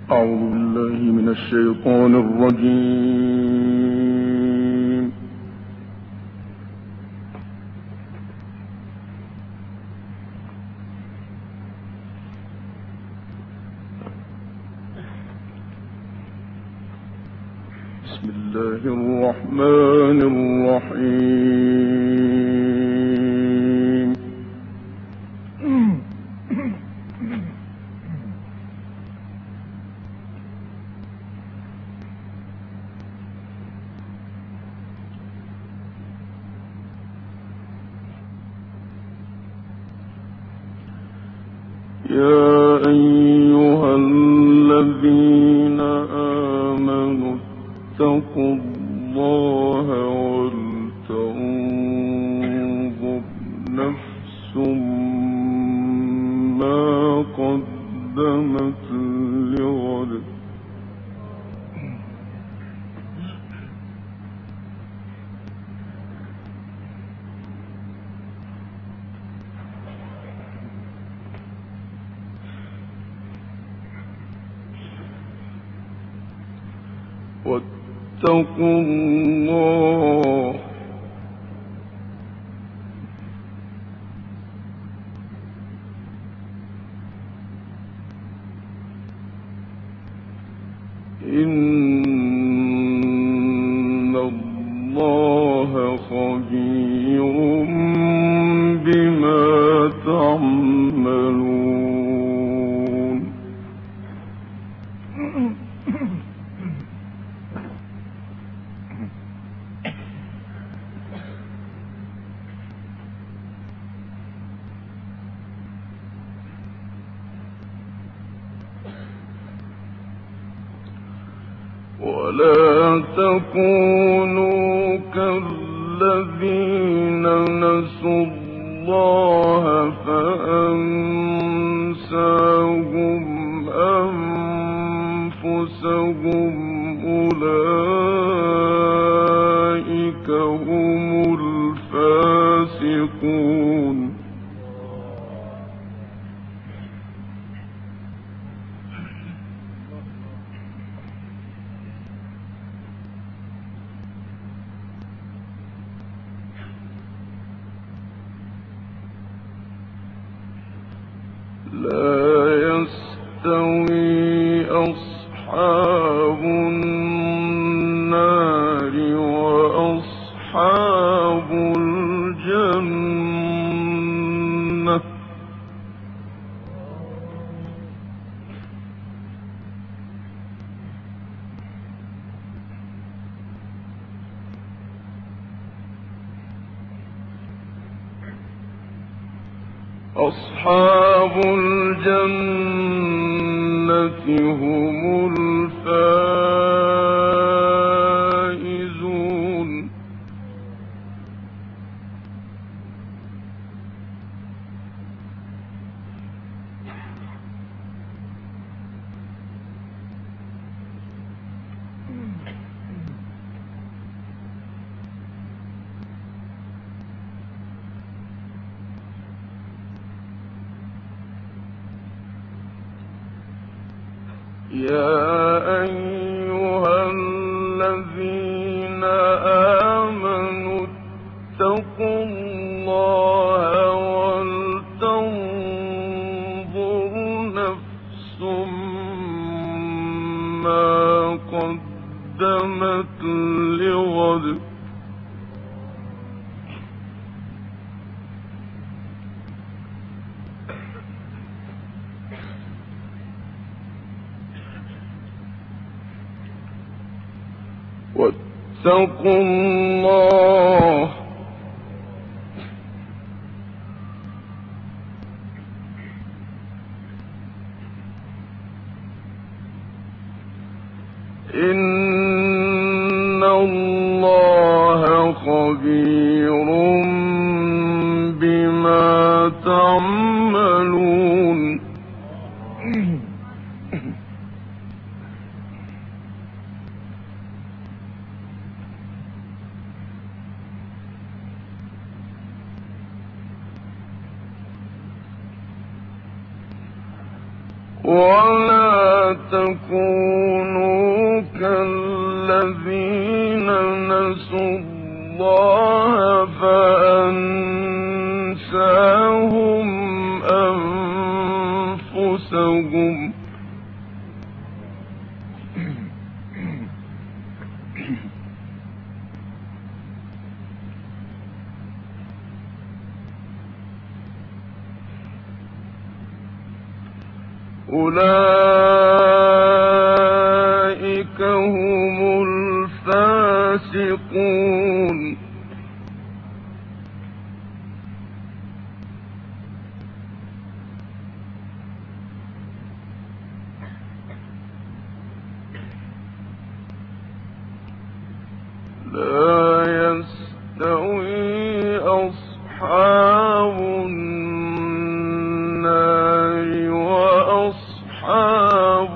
أعوذ بالله من الشيطان الرجيم. بسم الله الرحمن الرحيم. يا أيها الذين آمنوا اتقوا الله ولتنظر نفس ما قدمت لغد واتقوا الله إن الله خبير بما تعملون. ولا تكونوا كالذين نسوا الله فأنساهم أنفسهم أولئك هم الفاسقون. لا يستوي أصحاب النار وأصحاب الجنة أصحاب الجنة هم الفائزون. يا أيها الذين آمنوا اتقوا الله ولتنظر نفس ما قدمت لغد واتقوا الله إن الله خبير بما تعملون. ولا تكونوا كالذين نسوا الله فأنساهم أنفسهم أولئك هم الفاسقون لا يستوي أصحاب النار وأصحاب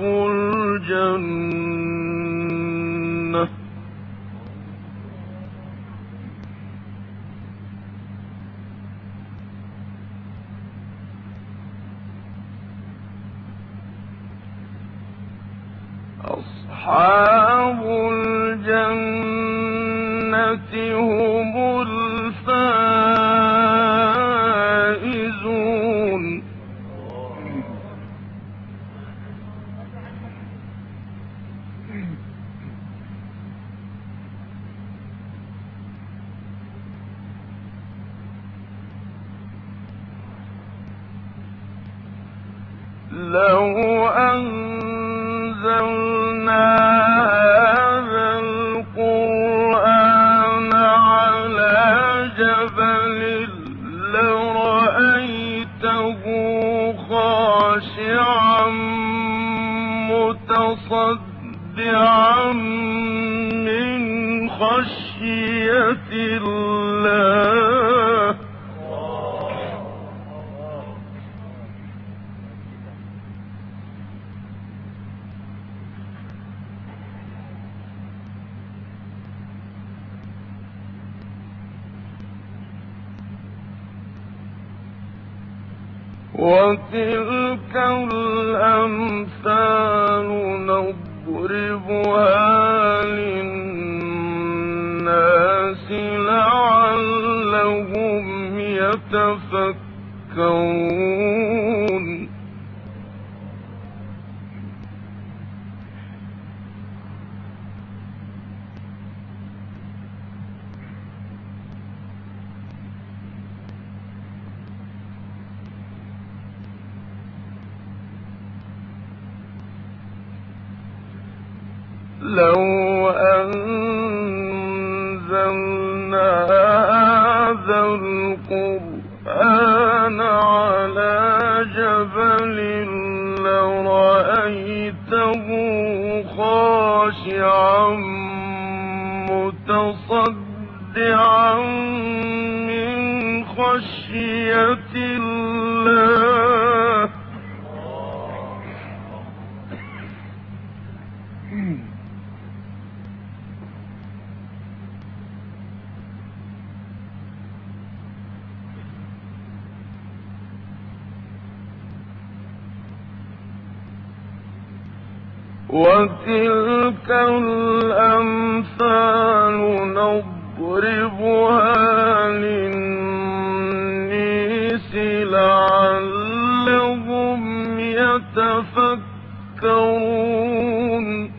الجنة أصحاب الجنة هم الفائزون لو أنزلنا هذا القرآن على جبل لرأيته خاشعا متصدعا من خشية الله وتلك الأمثال نضربها للناس لعلهم يتفكرون لو أنزلنا هذا القرآن على جبل لرأيته خاشعا متصدعا من خشية الله وتلك الأمثال نضربها للناس لعلهم يتفكرون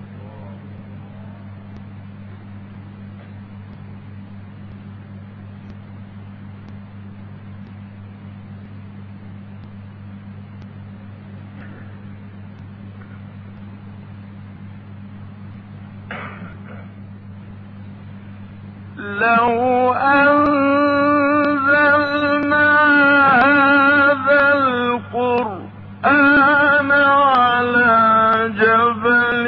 لو أنزلنا هذا القرآن على جبل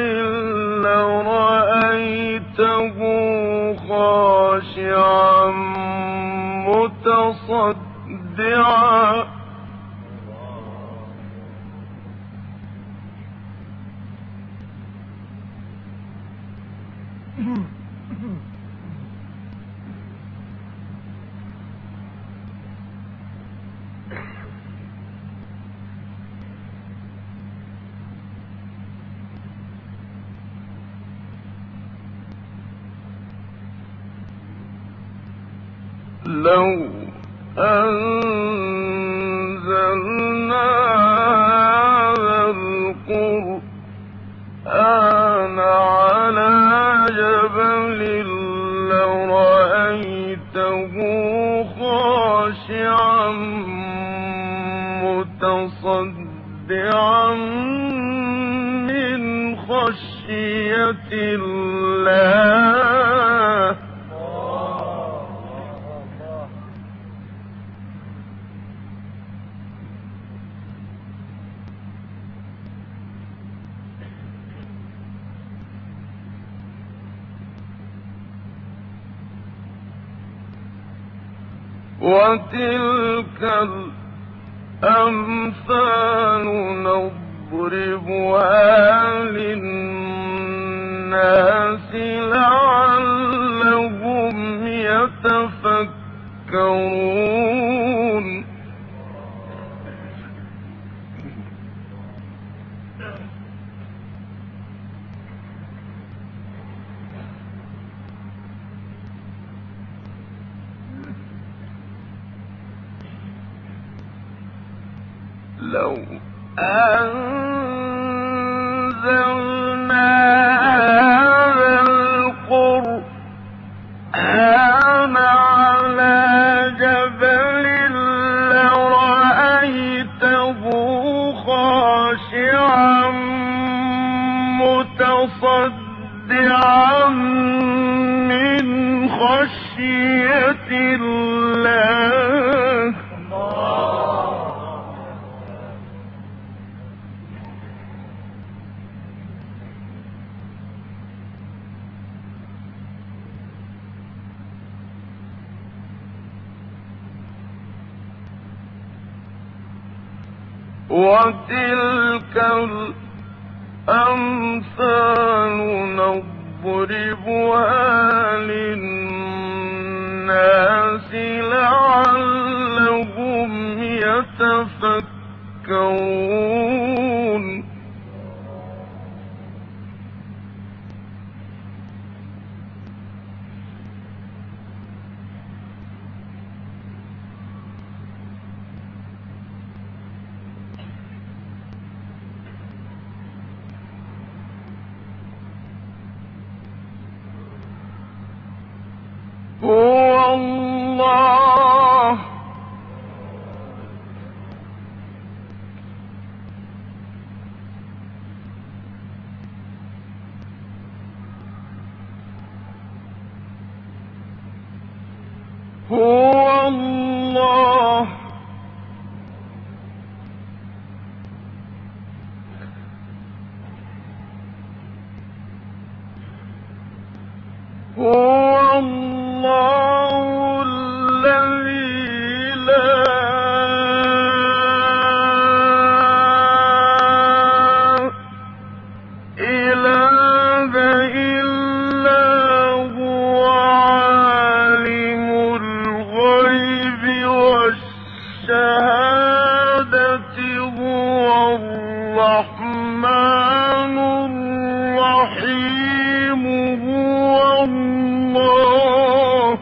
لرأيته خاشعا متصدعا لو أنزلنا هذا القرآن على جبل لرأيته خاشعا متصدعا من خشية الله. وتلك الأمثال نضربها للناس لعلهم يتفكرون. لو أنزلنا هذا القرآن على جبل لرأيته خاشعا متصدعا من خشية الله. وتلك الأمثال نضربها للناس لعلهم يتفكرون. هو الله هو الله هو الله الذي لا إله إلا هو عالم الغيب والشهادة هو الرحمن الرحيم هو الله.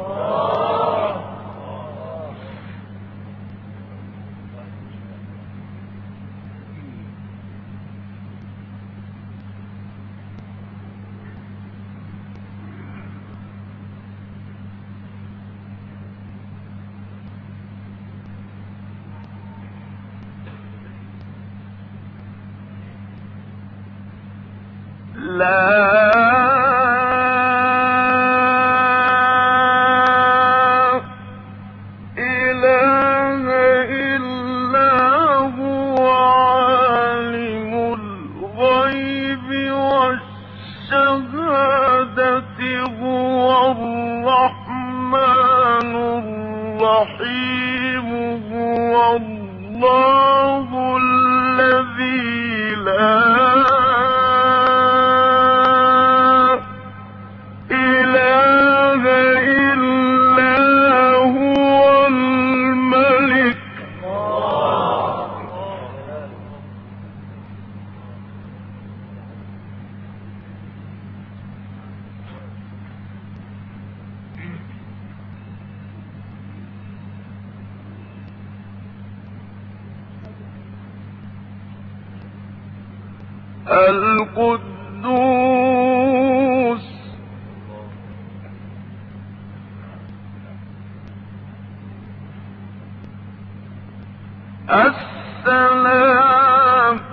لا إله إلا هو عالم الغيب والشهادة هو الرحمن الرحيم هو الله الذي لا القدوس السلام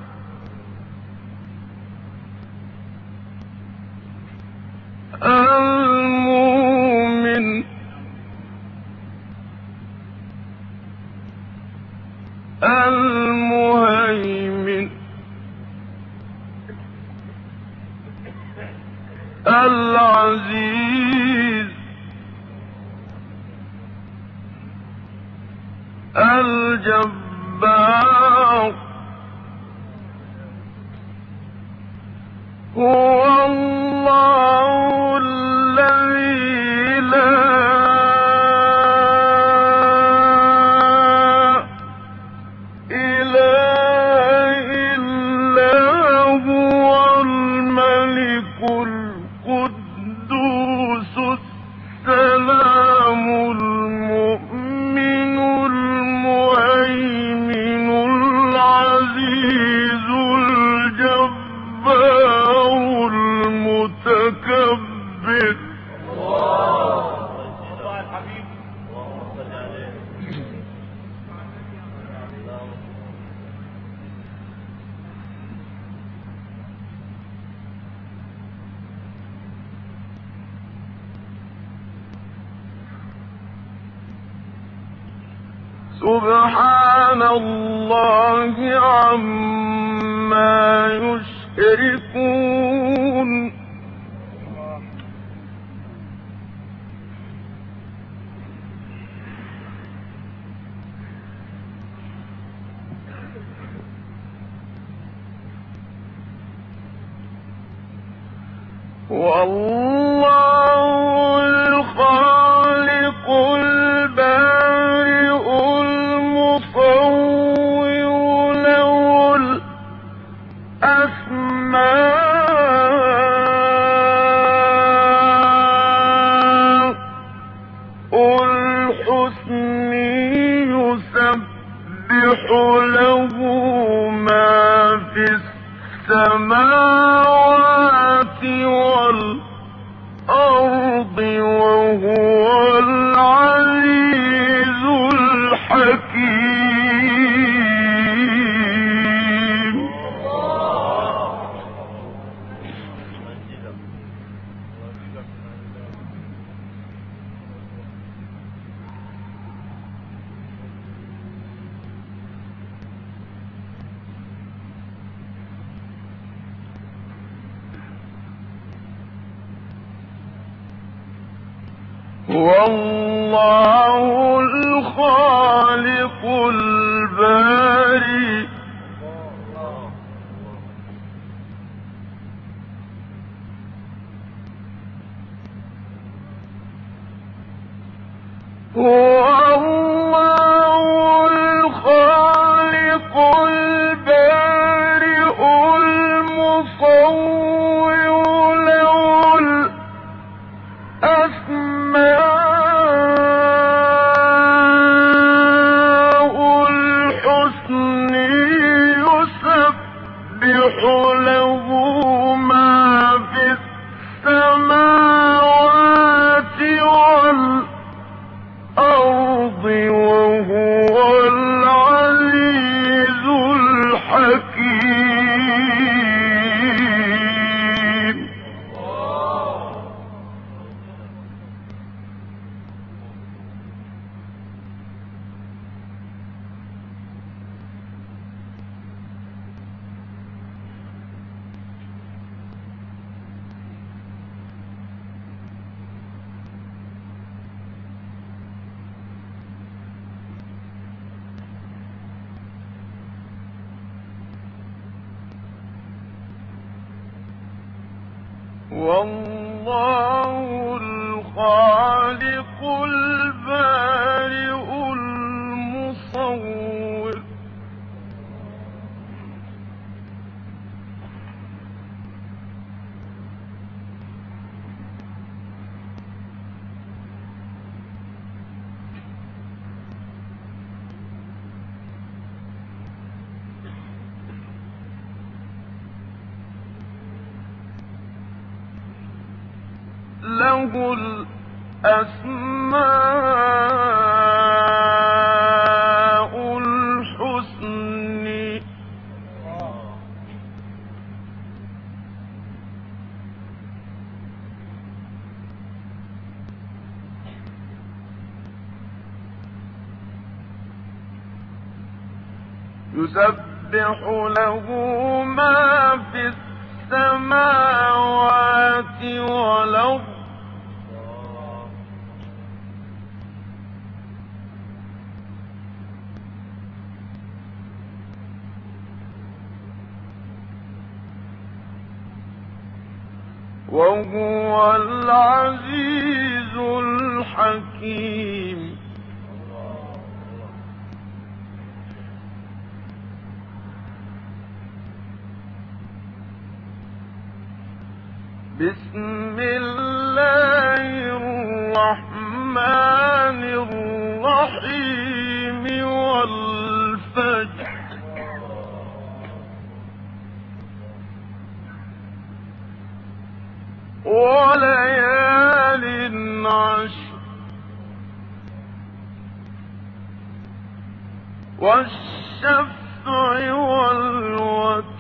المؤمن المهيمن العزيز الجبار هو الله الذي لا إله إلا هو الملك القدوس السلام المؤمن المهيمن العزيز الجبار المتكبر سبحان الله عما يشركون والله الخالق البارئ المصور له الأسماء الحسن يسبح له ما في السماوات والأرض وهو العزيز الحكيم هو الله الخالق البارئ هو الله الخالق البارئ المصور له الأسماء الحسن يسبح له ما في السماوات والأرض وهو العزيز الحكيم والله الخالق البارئ المصور له الأسماء الحسنى يسبح له ما في السماوات والأرض وهو العزيز الحكيم بسم الله الرحمن الرحيم والفجر وليال عشر والشفع والوتر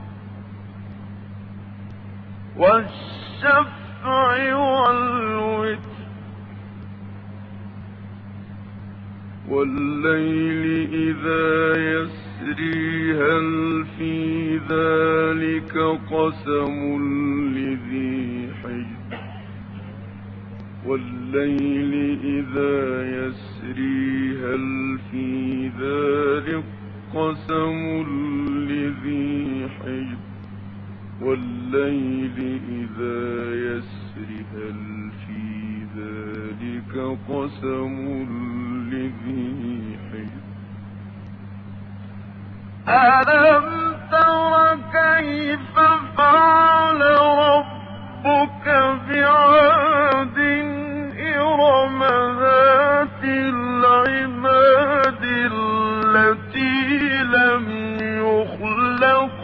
والليل إذا يسري هل في ذلك قسم لذي حجر والليل إذا يسري هل في ذلك قسم لذي حجر والليل إذا يسري هل في ذلك قسم لذي حجر ألم تر كيف فعل ربك بعاد إرم ذات العماد التي لم يخلق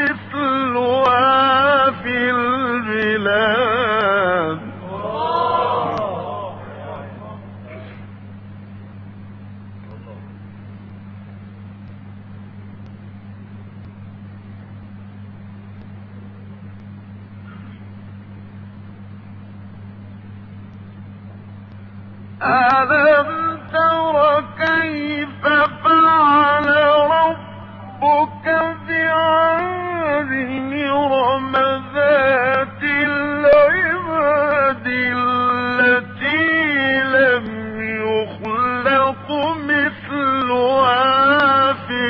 مثلها في البلاد ألم تر كيف فعل ربك بعاد إرم ذات العماد التي لم يخلق مثلها في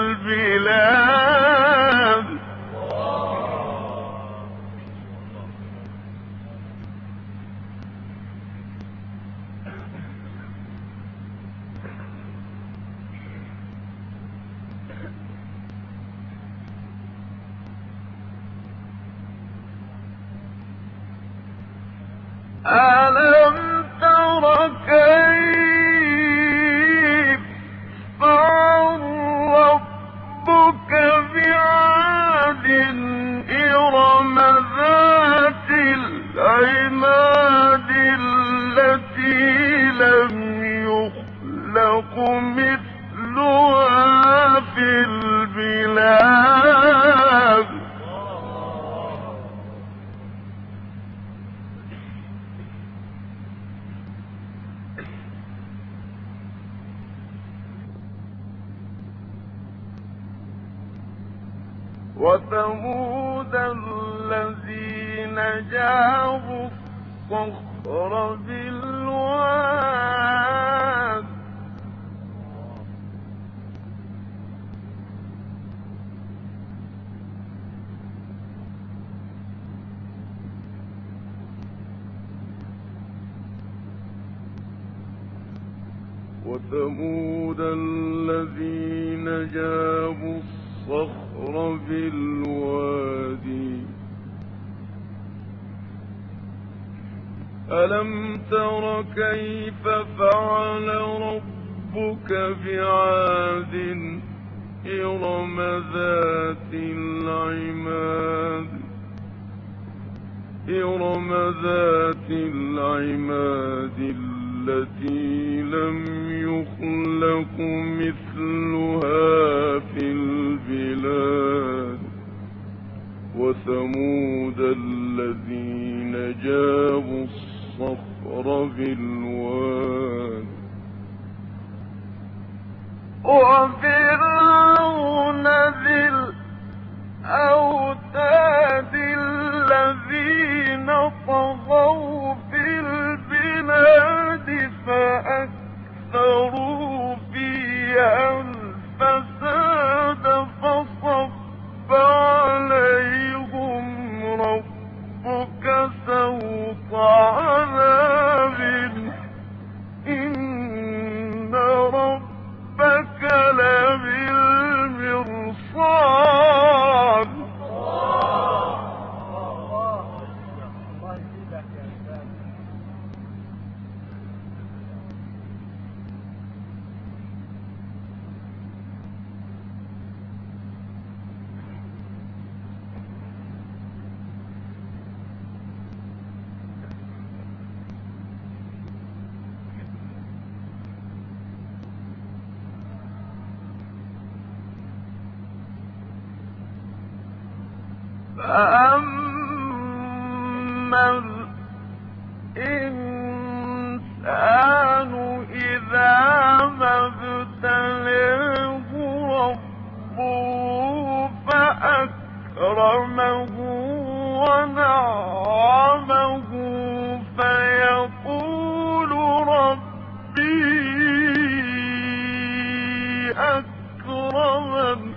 البلاد ألم تر كيف فعل ربك بعاد إرم ذات العماد التي لم يخلق مثلها في البلاد وثمود الذين جابوا الصخر بالواد وثمود الذين جابوا الصخر بالوادي ألم تر كيف فعل ربك بعاد إرم ذات العماد إرم ذات العماد التي لم يخلق مثلها في البلاد وثمود الذين جابوا الصخر بالواد وفرعون ذي الأوتاد الذين طغوا في البلاد فأكثروا فيها الفساد فصب عليهم ربك سوط عذاب إن ربك لبالمرصاد فأما الإنسان إذا ما ابتلاه ربه فأكرمه ونعمه فيقول ربي أكرمن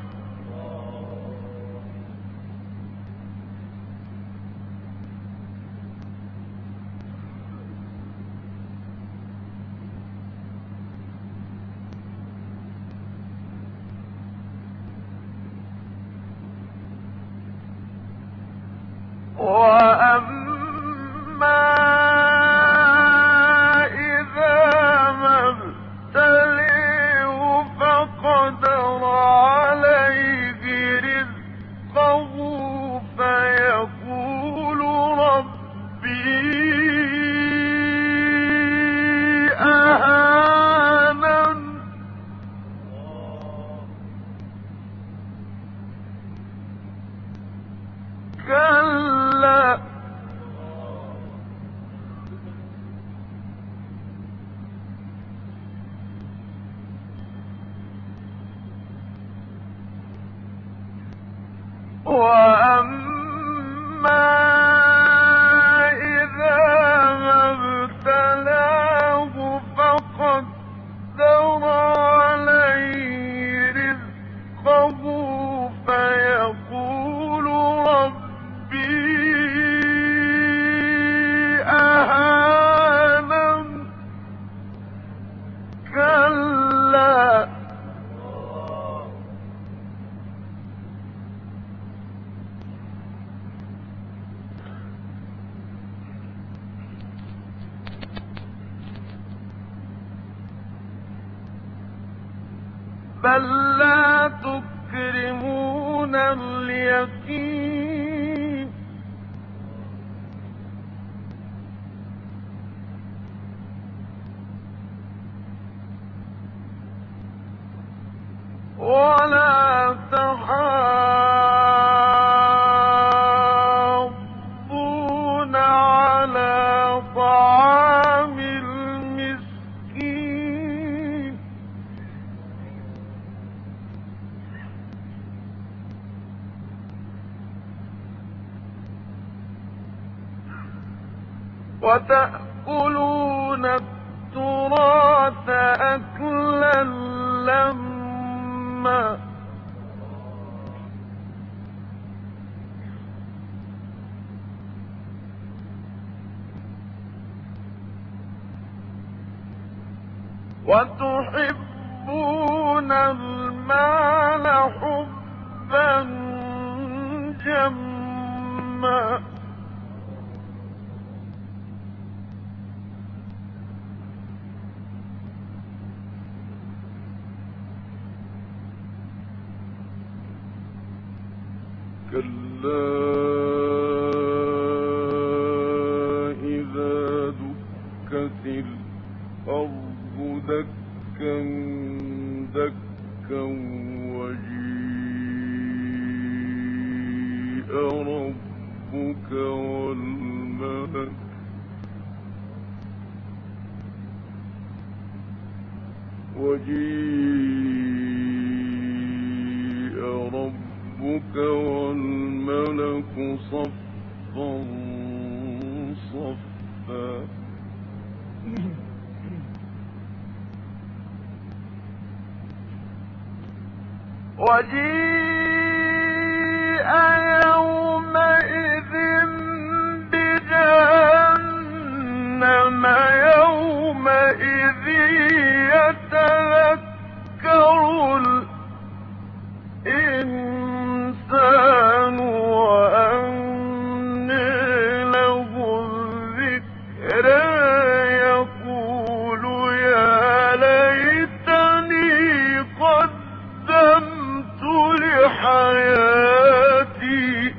وأما إذا ما ابتليه فقدر عليه رزقه فيقول ربي أهانن كلا وأما إذا ما ابتلاه فقدر عليه رزقه فيقول ربي أهانن كلا بل لا تكرمون اليتيم ولا تحاضون على طعام المسكين وتأكلون التراث أكلا لما وتحبون المال حبا جما كلا والملك وجيء ربك والملك صفا صفا وجيء يومئذ بجهنم يومئذ يتذكر الإنسان وأنى له الذكرى يقول يا ليتني قدمت لحياتي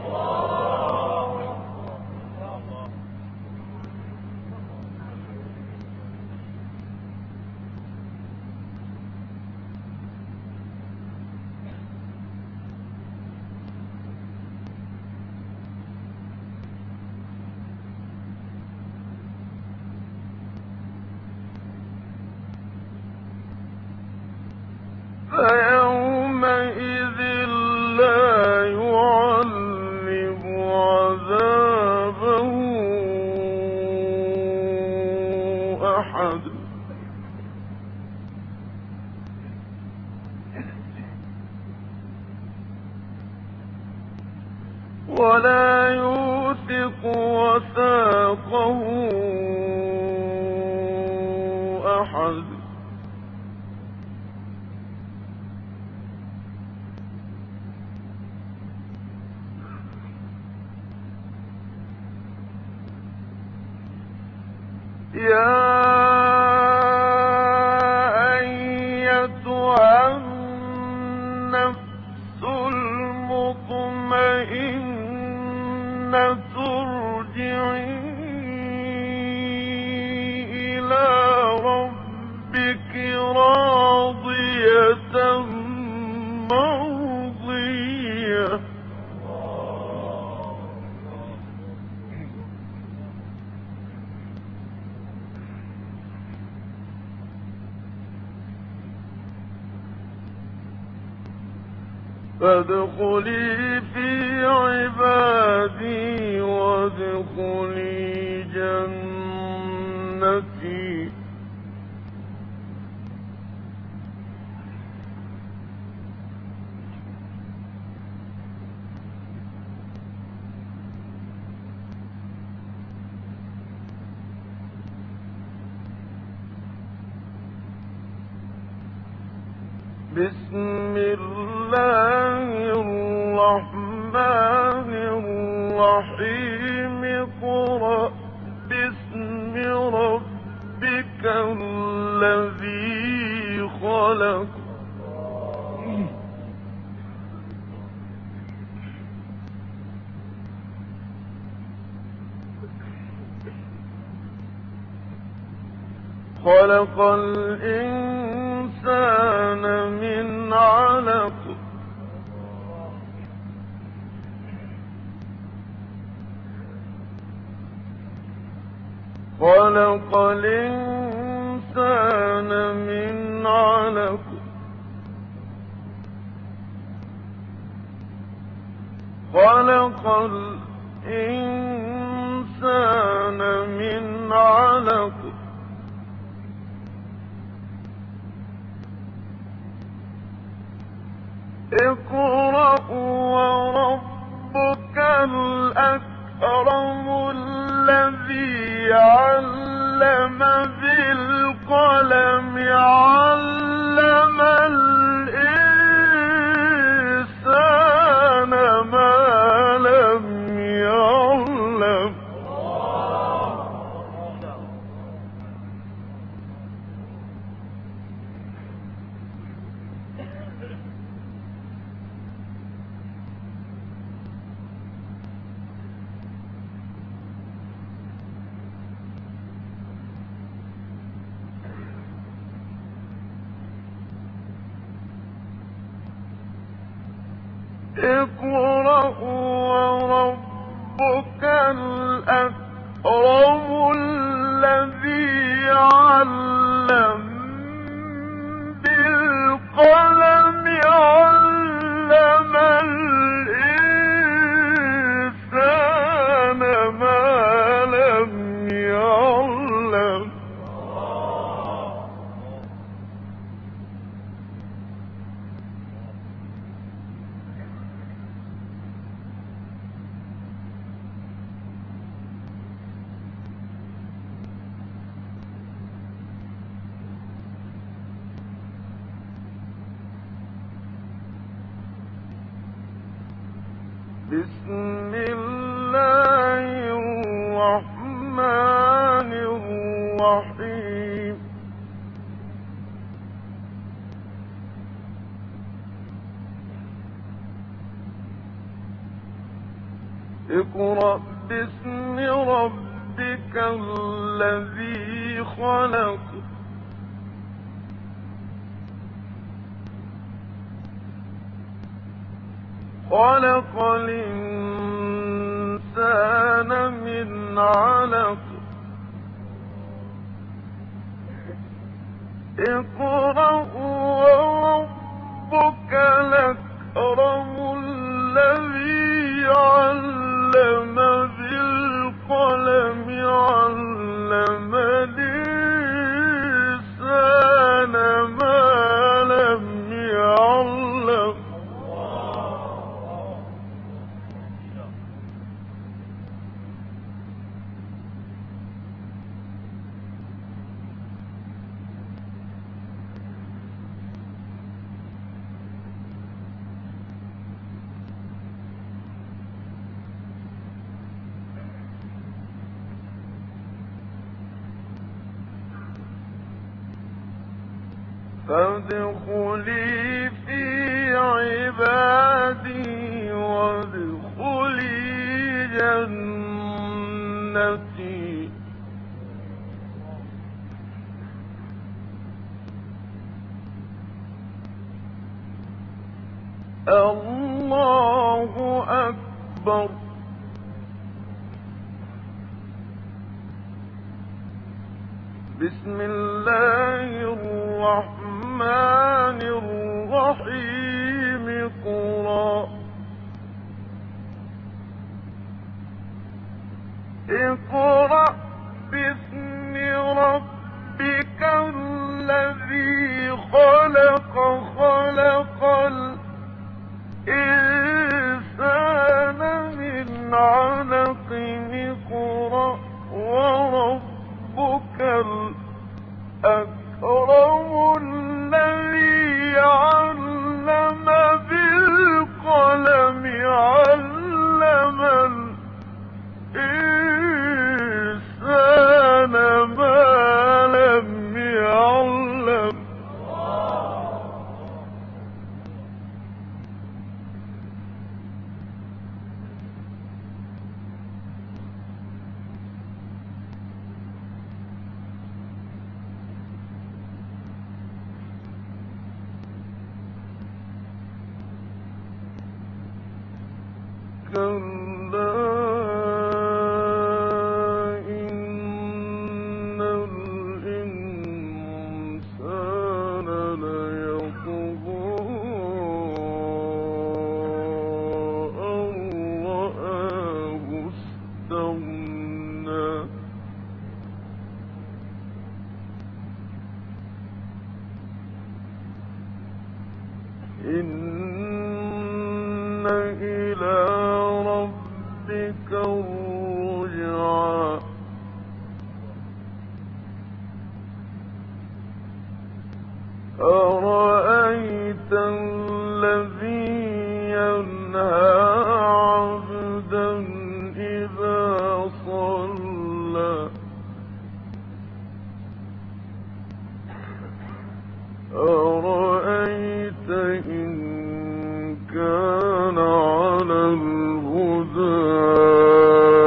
فيومئذ لا يعذب عذابه أحد ولا يوثق وثاقه أحد يا أيتها النفس المطمئنة ارجعي إلى ربك راضية مرضية فادخلي في عبادي وادخلي جنتي بسم الله الرحمن الرحيم اقرأ باسم ربك الذي خلق خلق الإنسان من علق خلق الإنسان من علق خلق الإنسان من علق اقرأ وربك الأكرم الذي علم بالقلم علم الإنسان ما لم يعلم اقرأ وربك وربك الأكرم الذي علم بالقلم علم الإنسان ما لم يعلم بسم الله الرحمن الرحيم اقرأ باسم ربك الذي خلق خلق الإنسان من علق اقرأ وربك الأكرم الذي علم بالقلم علم الإنسان ما لم يعلم فادخلي في عبادي وادخلي جنتي الله أكبر بسم الله الرحمن الرحيم اقرأ باسم ربك الذي خلق خلق الإنسان من علق اقرأ وربك الأكرم الذي علم بالقلم علم الإنسان ما لم يعلم كلا إن الإنسان ليطغى أن رآه استغنى إن إلى ربك الرجعى أرأيت الذي ينهى عبدا إذا صلى أرأيت إن كان على الهدى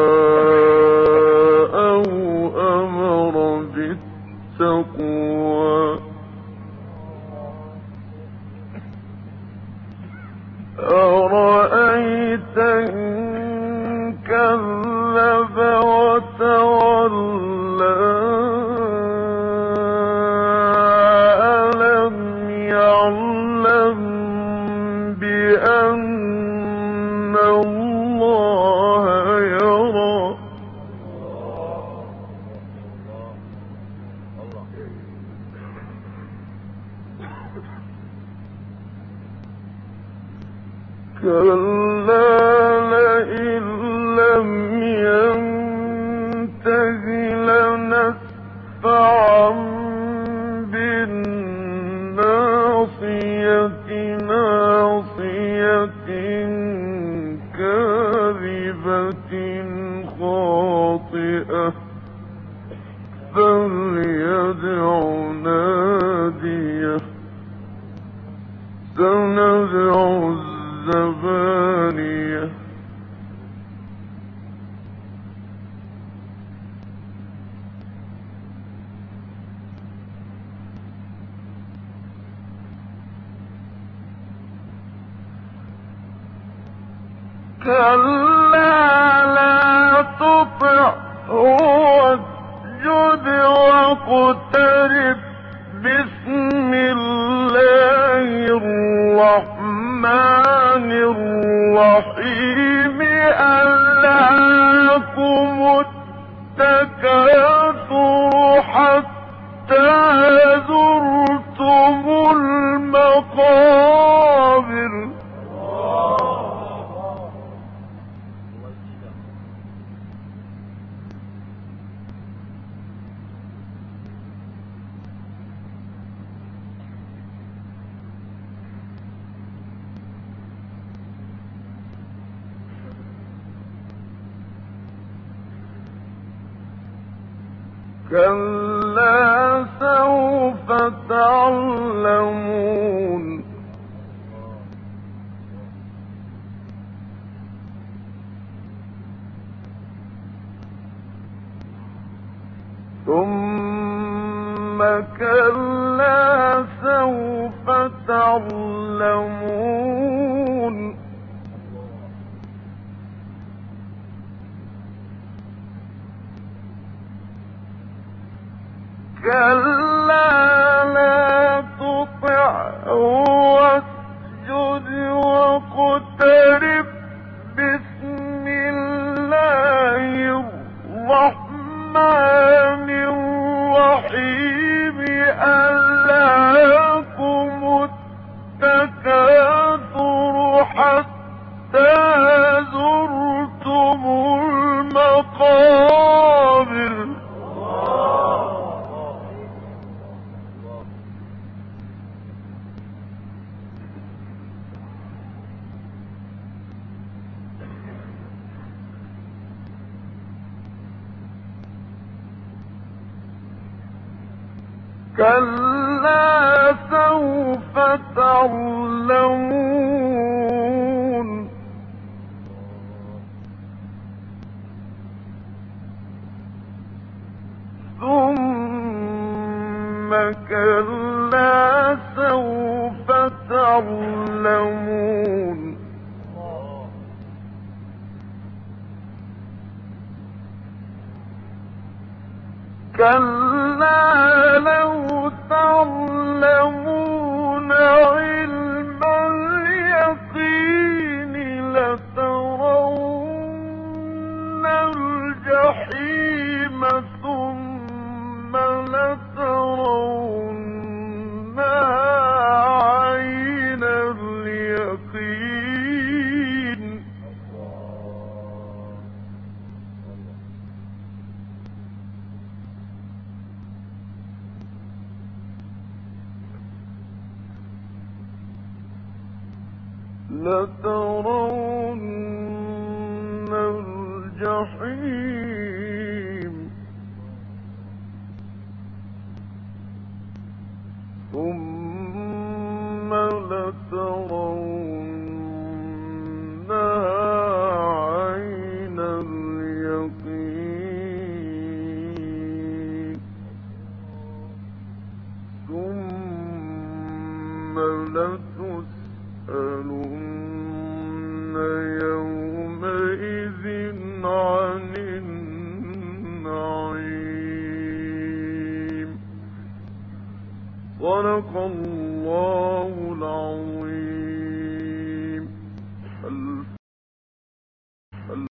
كلا لئن لم ينته لنسفعا بالناصية ناصية كاذبة خاطئة فليدع ناديه سندع الزبانية كلا لا تطعه واسجد واقترب بسم الله الرحمن الرحيم ألهاكم التكاثر حتى زرتم المقابر كلا سوف تعلمون ثم كلا سوف تعلمون كلا لا تطعه واسجد واقترب بسم الله الرحمن الرحيم ألهاكم التكاثر حتى زرتم المقابر كلا سوف تعلمون ثم كلا سوف تعلمون كلا لو تعلمون علم اليقين لترون الجحيم ثم لترونها عين اليقين لترون الجحيم ثم لترونها عين اليقين ثم لتسألن يومئذ عن النعيم صدق الله